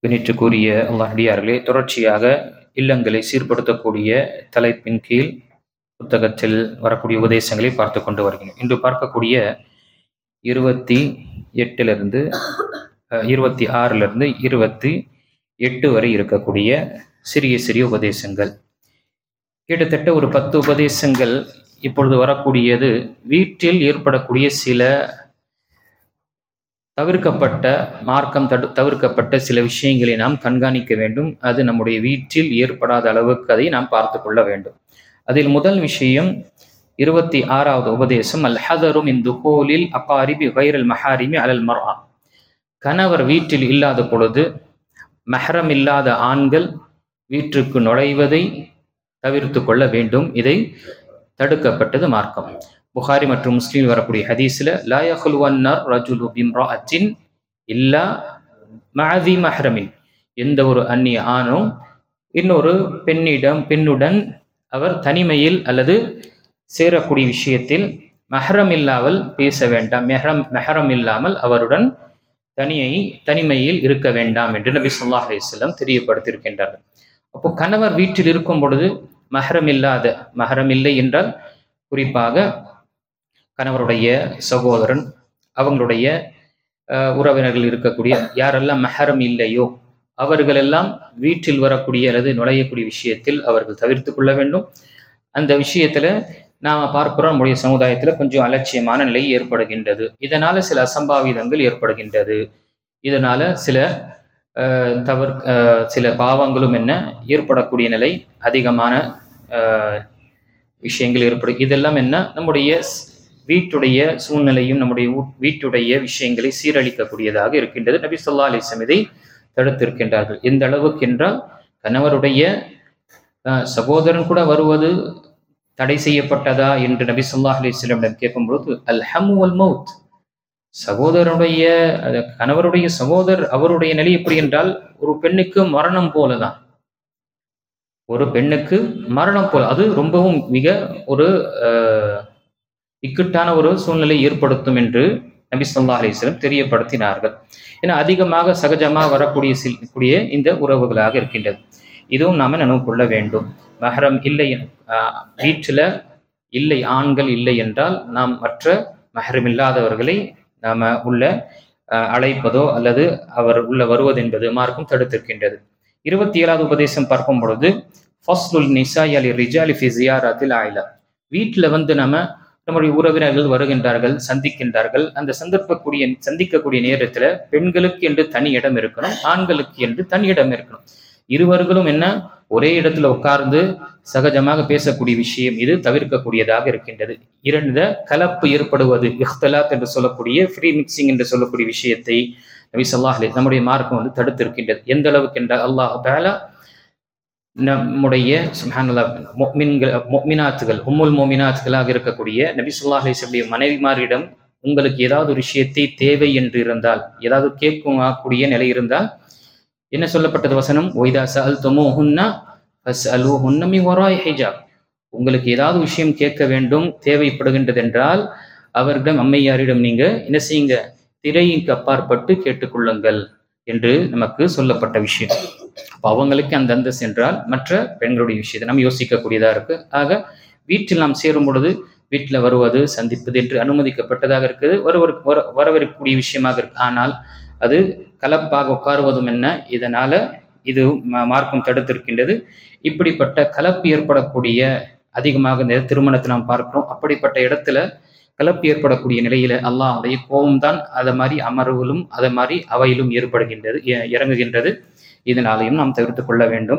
கணிற்றுக்குரிய அல்லாஹ்டியார்களே, தொடர்ச்சியாக இல்லங்களை சீர்படுத்தக்கூடிய தலைப்பின் கீழ் புத்தகத்தில் வரக்கூடிய உபதேசங்களை பார்த்து கொண்டு வருகிறோம். இன்று பார்க்கக்கூடிய 28 26 28 வரை இருக்கக்கூடிய சிறிய சிறிய உபதேசங்கள், கிட்டத்தட்ட ஒரு 10 உபதேசங்கள் இப்பொழுது வரக்கூடியது வீட்டில் ஏற்படக்கூடிய சில தவிர்க்கப்பட்ட தவிர்க்கப்பட்ட சில விஷயங்களை நாம் கண்காணிக்க வேண்டும். அது நம்முடைய வீட்டில் ஏற்படாத அளவுக்கு அதை நாம் பார்த்து கொள்ள வேண்டும். அதில் முதல் விஷயம் 26வது உபதேசம், அல் ஹதரு மின் துஹூலில் அகாரிபி கைரல் மஹாரிமி அலல் மர்ஆ. கணவர் வீட்டில் இல்லாத பொழுது மஹரம் இல்லாத ஆண்கள் வீட்டிற்கு நுழைவதை தவிர்த்து கொள்ள வேண்டும். இதை தடுக்கப்பட்டது மார்க்கம். புகாரி மற்றும் முஸ்லீம் வரக்கூடிய ஹதீஸ்ல, லா யஹ்லுவன்னர் ரஜுலு பிம்ரஅத்தின் இல்லா மஅதி மஹ்ரமின். எந்த ஒரு அந்நிய ஆணும் இன்னொரு பெண்ணுடன் அவர் தனிமையில் அல்லது சேரக்கூடிய விஷயத்தில் மஹரம் இல்லாமல் பேச வேண்டாம், மஹரம் இல்லாமல் அவருடன் தனிமையில் இருக்க வேண்டாம் என்று நபி ஸல்லல்லாஹு அலைஹி வஸல்லம் தெரியப்படுத்தியிருக்கின்றார்கள். அப்போ கணவர் வீட்டில் இருக்கும் பொழுது மஹரம் இல்லை என்றால் குறிப்பாக கணவருடைய சகோதரன், அவங்களுடைய உறவினர்கள் இருக்கக்கூடிய யாரெல்லாம் மஹரம் இல்லையோ அவர்களெல்லாம் வீட்டில் வரக்கூடிய அல்லது நுழையக்கூடிய விஷயத்தில் அவர்கள் தவிர்த்து கொள்ள வேண்டும். அந்த விஷயத்துல நாம பார்க்கிறோம், நம்முடைய சமுதாயத்துல கொஞ்சம் அலட்சியமான நிலை ஏற்படுகின்றது. இதனால சில அசம்பாவிதங்கள் ஏற்படுகின்றது. இதனால சில பாவங்களும் ஏற்படக்கூடிய நிலை, அதிகமான விஷயங்கள் ஏற்படும். இதெல்லாம் நம்முடைய வீட்டுடைய சூழ்நிலையும் நம்முடைய வீட்டுடைய விஷயங்களை சீரழிக்கக்கூடியதாக இருக்கின்றது. நபி ஸல்லல்லாஹு அலைஹி வஸல்லம் இதை தடுத்திருக்கின்றார்கள். எந்த அளவுக்கு என்றால், கணவருடைய சகோதரன் கூட வருவது தடை செய்யப்பட்டதா என்று நபி ஸல்லல்லாஹு அலைஹி வஸல்லம் கேட்கும்போது, அல் ஹம்மு வல் மௌத், கணவருடைய சகோதரர் அவருடைய நிலை எப்படி என்றால், ஒரு பெண்ணுக்கு மரணம் போலதான். ஒரு பெண்ணுக்கு மரணம் போல, அது ரொம்பவும் மிக ஒரு இக்கட்டான ஒரு சூழ்நிலை ஏற்படுத்தும் என்று நபி ஸல்லல்லாஹு அலைஹி வஸல்லம் தெரியப்படுத்தினார்கள். ஏன்னா அதிகமாக சகஜமாக வரக்கூடிய இந்த உறவுகளாக இருக்கின்றது. இதுவும் நாம நினைவு கொள்ள வேண்டும். மஹரம் இல்லை, வீட்டில் இல்லை, ஆண்கள் இல்லை என்றால் நாம் மற்ற மஹரம் இல்லாதவர்களை நாம உள்ள அழைப்பதோ அல்லது அவர் உள்ள வருவது என்பது மார்க்கம் தடுத்திருக்கின்றது. 27வது உபதேசம் பார்க்கும் பொழுது, ஃபஸ்லுல் நிசாஇ லிர்ரிஜாலி ஃபி ஜியாரத்தில் ஆயிலா. வீட்டில் நம்முடைய உறவினர்கள் வருகின்றார்கள், சந்திக்கின்றார்கள். அந்த சந்திக்கக்கூடிய நேரத்துல பெண்களுக்கு என்று தனி இடம் இருக்கணும், ஆண்களுக்கு என்று தனி இடம் இருக்கணும். இருவர்களும் ஒரே இடத்துல உட்கார்ந்து சகஜமாக பேசக்கூடிய விஷயம் இது தவிர்க்கக்கூடியதாக இருக்கின்றது. கலப்பு ஏற்படுவது, இஹ்திலாத் என்று சொல்லக்கூடிய ஃப்ரீ மிக்சிங் என்று சொல்லக்கூடிய விஷயத்தை நபி ஸல்லல்லாஹு அலைஹி நம்முடைய மார்க்கம் தடுத்திருக்கின்றது. எந்த அளவுக்கு என்றால், அல்லாஹ் தஆலா நம்முடைய சுப்ஹானல்லாஹ் முஃமினாத்துகள், உம்முல் முஃமினாத்துகளாக இருக்கக்கூடிய நபி ஸல்லல்லாஹு அலைஹி வஸல்லம் மனைவிமாரிடம் உங்களுக்கு ஏதாவது ஒரு விஷயத்தை தேவை என்று இருந்தால், ஏதாவது கேட்கக்கூடிய நிலை இருந்தால் என்ன சொல்லப்பட்டது வசனம், ஒய்தா சஅல்துமூஹுன்ன ஃபஸ்அலூஹுன்ன மின் வராஇ ஹிஜாப். உங்களுக்கு ஏதாவது விஷயம் கேட்க வேண்டும், தேவைப்படுகின்றது என்றால் அவரிடம், அம்மையாரிடம் நீங்க என்ன செய்யுங்க, திரைக்கு அப்பாற்பட்டு கேட்டுக்கொள்ளுங்கள் என்று நமக்கு சொல்லப்பட்ட விஷயம். அப்போ அவங்களுக்கு அந்த அந்தஸ்து என்றால் மற்ற பெண்களுடைய விஷயத்தை நாம் யோசிக்கக்கூடியதா இருக்கு. ஆக வீட்டில் நாம் சேரும் பொழுது வீட்டில் வருவது, சந்திப்பது என்று அனுமதிக்கப்பட்டதாக இருக்குது, வரவிருக்கக்கூடிய விஷயமாக இருக்கு. ஆனால் அது கலப்பாக உட்காருவதும் இதனால இது மார்க்கம் தடுத்திருக்கின்றது. இப்படிப்பட்ட கலப்பு ஏற்படக்கூடிய, அதிகமாக திருமணத்தில் நாம் பார்க்கிறோம், அப்படிப்பட்ட இடத்துல கலப்பு ஏற்படக்கூடிய நிலையில அல்லாஹ்வுடைய கோபம்தான் அதை மாதிரி அமர்வுகளும் அதை மாதிரி அவையிலும் இறங்குகின்றது. இதனாலையும் நாம் தவிர்த்து கொள்ள வேண்டும்.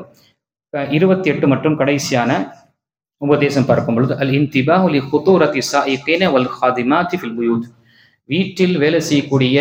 28 மற்றும் கடைசியான உபதேசம் பார்க்கும் பொழுது, அல் இன்திபாஹு லி குதூரத்தி ஸாயிகீன வல் காதிமாத்தி ஃபில் புயூத். வீட்டில் வேலை செய்யக்கூடிய,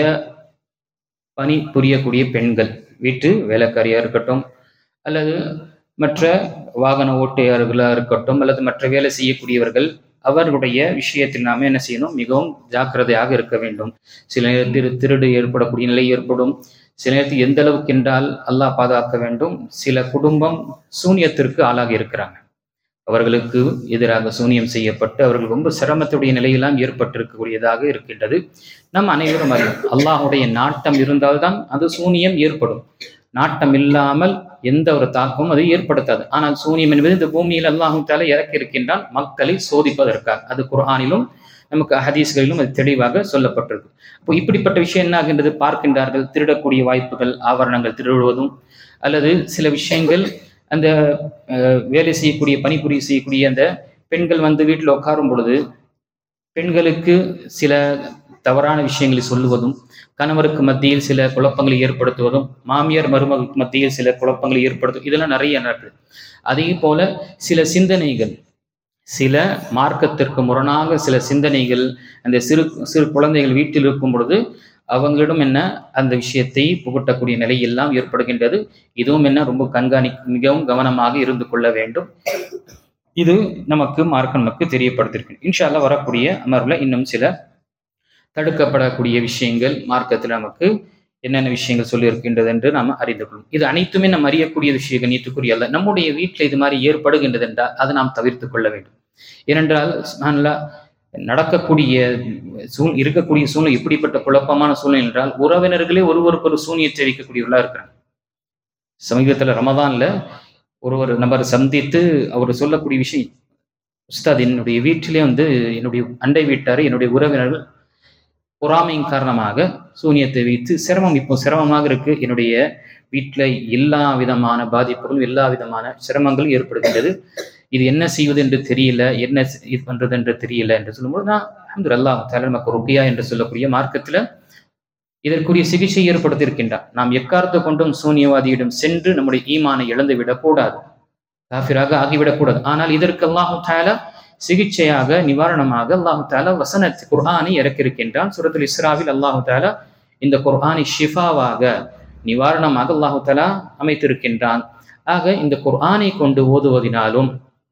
பணி புரியக்கூடிய பெண்கள், வீட்டு வேலைக்காரியா இருக்கட்டும் அல்லது மற்ற வாகன ஓட்டுநர்களாக இருக்கட்டும் அல்லது மற்ற வேலை செய்யக்கூடியவர்கள், அவர்களுடைய விஷயத்தில் நாம என்ன செய்யணும், மிகவும் ஜாக்கிரதையாக இருக்க வேண்டும். சில நேரத்தில் திருடு ஏற்படக்கூடிய நிலை ஏற்படும். சில நேரத்தில் எந்த அளவுக்கு என்றால் அல்லாஹ் பாதுகாக்க வேண்டும், சில குடும்பம் சூனியத்திற்கு ஆளாகி இருக்கிறாங்க. அவர்களுக்கு எதிராக சூனியம் செய்யப்பட்டு அவர்கள் ரொம்ப சிரமத்துடைய நிலையெல்லாம் ஏற்பட்டிருக்கக்கூடியதாக இருக்கின்றது. நம் அனைவரும் அறிவோம், அல்லாஹுடைய நாட்டம் இருந்தால்தான் அது சூனியம் ஏற்படும். நாட்டம் இல்லாமல் எந்த ஒரு தாக்கமும் அது ஏற்படுத்தாது. ஆனால் சூனியம் என்பது இந்த பூமியில் அல்லாஹ் தஆலா இறக்கி இருக்கின்றான் மக்களை சோதிப்பதற்காக. அது குர்ஆனிலும் நமக்கு ஹதீஸ்களிலும் அது தெளிவாக சொல்லப்பட்டிருக்கு. இப்போ இப்படிப்பட்ட விஷயம் என்ன ஆகின்றது? பார்க்கின்றார்கள், திருடக்கூடிய வாய்ப்புகள், ஆவரணங்கள் திருடுவதும், அல்லது சில விஷயங்கள் அந்த வேலை செய்யக்கூடிய பணிபுரிய செய்யக்கூடிய அந்த பெண்கள் வந்து வீட்டில் உட்காரும் பொழுது பெண்களுக்கு சில தவறான விஷயங்களை சொல்லுவதும், கணவருக்கு மத்தியில் சில குழப்பங்களை ஏற்படுத்துவதும், மாமியார் மருமகளுக்கு மத்தியில் சில குழப்பங்களை ஏற்படுத்தும், இதெல்லாம் நிறைய நடக்குது. அதே போல சில சிந்தனைகள், சில மார்க்கத்திற்கு முரணாக சில சிந்தனைகள் அந்த சிறு சிறு குழந்தைகள் வீட்டில் இருக்கும் பொழுது அவங்களிடம் என்ன அந்த விஷயத்தை புகட்டக்கூடிய நிலை எல்லாம் ஏற்படுகின்றது. இதுவும் என்ன ரொம்ப மிகவும் கவனமாக இருந்து கொள்ள வேண்டும். இது நமக்கு மார்க்கம் நமக்கு தெரியப்படுத்திருக்கு. இன்ஷா அல்லாஹ் வரக்கூடிய அமர்வுல இன்னும் சில தடுக்கப்படக்கூடிய விஷயங்கள் மார்க்கத்தில் நமக்கு என்னென்ன விஷயங்கள் சொல்லி இருக்கின்றது என்று நாம் அறிந்து கொள்ளும். இது அனைத்துமே நம்ம அறியக்கூடிய விஷயங்கள், நீத்துக்குரிய அல்ல. நம்முடைய வீட்டில் இது மாதிரி ஏற்படுகின்றது என்றால் அதை நாம் தவிர்த்து கொள்ள வேண்டும். ஏனென்றால் நடக்கக்கூடிய இருக்கக்கூடிய சூழ்நிலை எப்படிப்பட்ட குழப்பமான சூழ்நிலை என்றால், உறவினர்களே ஒருவருக்கு ஒரு சூனியத்தை வைக்கக்கூடியவர்களா இருக்கிறாங்க. சமீபத்தில் ரமதான்ல ஒரு நபர் சந்தித்து அவர் சொல்லக்கூடிய விஷயம், உஸ்தாத் என்னுடைய வீட்டிலே வந்து என்னுடைய அண்டை வீட்டார் என்னுடைய உறவினர்கள் பொறாமையின் காரணமாக சூனியத்தை வைத்து இப்போ சிரமமாக இருக்கு, என்னுடைய வீட்டில் எல்லா விதமான பாதிப்புகளும் எல்லா விதமான சிரமங்களும் ஏற்படுகின்றது, இது என்ன செய்வது என்று தெரியல, என்ன இது பண்றது என்று தெரியல என்று சொல்லும்போது, நான் அல்ஹம்துலில்லாஹ் தஆலா நமக்கு ருக்யா என்று சொல்லக்கூடிய மார்க்கத்துல இதற்குரிய சிகிச்சை ஏற்படுத்தியிருக்கின்றார். நாம் எக்காரத்தை கொண்டும் சூனியவாதியிடம் சென்று நம்முடைய ஈமானை இழந்து விடக்கூடாது, காஃபிராக ஆகிவிடக்கூடாது. ஆனால் இதற்கு அல்லாஹ் தஆலா சிகிச்சையாக, நிவாரணமாக அல்லாஹ் தஆலா வசனத்தை குர்ஆனை இறக்கியிருக்கின்றான். சூரத்துல் இஸ்ராவில் அல்லாஹ் தஆலா இந்த குர்ஆனை ஷிஃபாவாக, நிவாரணமாக அல்லாஹ் தஆலா அமைத்திருக்கின்றான். ஆக இந்த குர்ஆனை கொண்டு ஓதுவதினாலும்,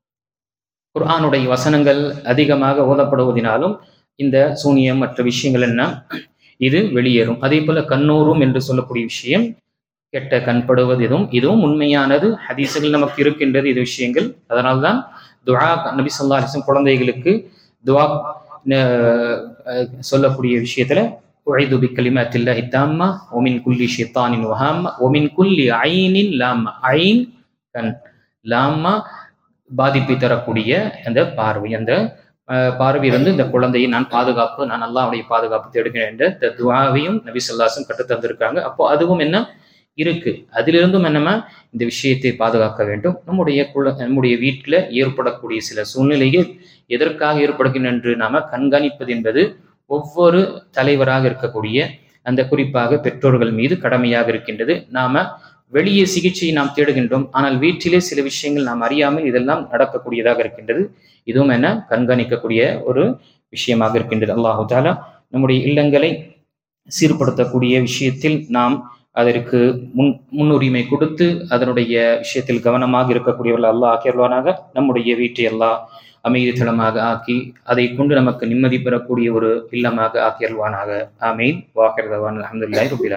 குர்ஆனுடைய வசனங்கள் அதிகமாக ஓதப்படுவதினாலும் இந்த சூனியம் மற்ற விஷயங்கள் என்ன இது வெளியேறும். அதே போல கண்ணூரும் என்று சொல்லக்கூடிய விஷயம், கெட்ட கண்படுவது, இதுவும் உண்மையானது, ஹதீசுகள் நமக்கு இருக்கின்றது இது விஷயங்கள். அதனால்தான் துஆ நபி ஸல்லல்லாஹு அலைஹி வஸல்லம் குழந்தைகளுக்கு துஆ சொல்லக்கூடிய விஷயத்துல உஐது பிகலிமாத்தில்லாஹி தாம்மா வமின் குல்லி ஷைத்தானின் வஹாம்மா வமின் குல்லி ஐனின் லாம்மா. ஐன் கண், லாம்மா பாதிப்பை தரக்கூடிய அந்த பார்வை, அந்த பார்வையிலிருந்து இந்த குழந்தையை நான் அல்லாஹ்வுடைய பாதுகாப்பு தேடுகிறேன் என்ற இந்த துஆவையும் நபி ஸல்லல்லாஹு அலைஹி வஸல்லம் கற்று தந்திருக்காங்க. அப்போ அதுவும் என்ன இருக்கு, அதிலிருந்தும் என்னமா இந்த விஷயத்தை பாதுகாக்க வேண்டும். நம்முடைய வீட்டில் ஏற்படக்கூடிய சில சூழ்நிலைகள் எதற்காக ஏற்படுகின்றன என்று நாம கண்காணிப்பது என்பது ஒவ்வொரு தலைவராக இருக்கக்கூடிய அந்த குறிப்பாக பெற்றோர்கள் மீது கடமையாக இருக்கின்றது. நாம வெளியே சிகிச்சையை நாம் தேடுகின்றோம், ஆனால் வீட்டிலே சில விஷயங்கள் நாம் அறியாமல் இதெல்லாம் நடக்கக்கூடியதாக இருக்கின்றது. இதுவும் என்ன கண்காணிக்கக்கூடிய ஒரு விஷயமாக இருக்கின்றது. அல்லாஹு தஆலா நம்முடைய இல்லங்களை சீர்படுத்தக்கூடிய விஷயத்தில் நாம் அதற்கு முன்னுரிமை கொடுத்து அதனுடைய விஷயத்தில் கவனமாக இருக்கக்கூடியவர்கள் அல்லாஹ் ஆக்கியல்வானாக. நம்முடைய வீட்டை அல்லாஹ் அமைதி தளமாக ஆக்கி அதை கொண்டு நமக்கு நிம்மதி பெறக்கூடிய ஒரு இல்லமாக ஆக்கியல்வானாக. ஆமீன். வாஹிர் தவான் அல்ஹம்துலில்லாஹி ரப்பில் ஆலமீன்.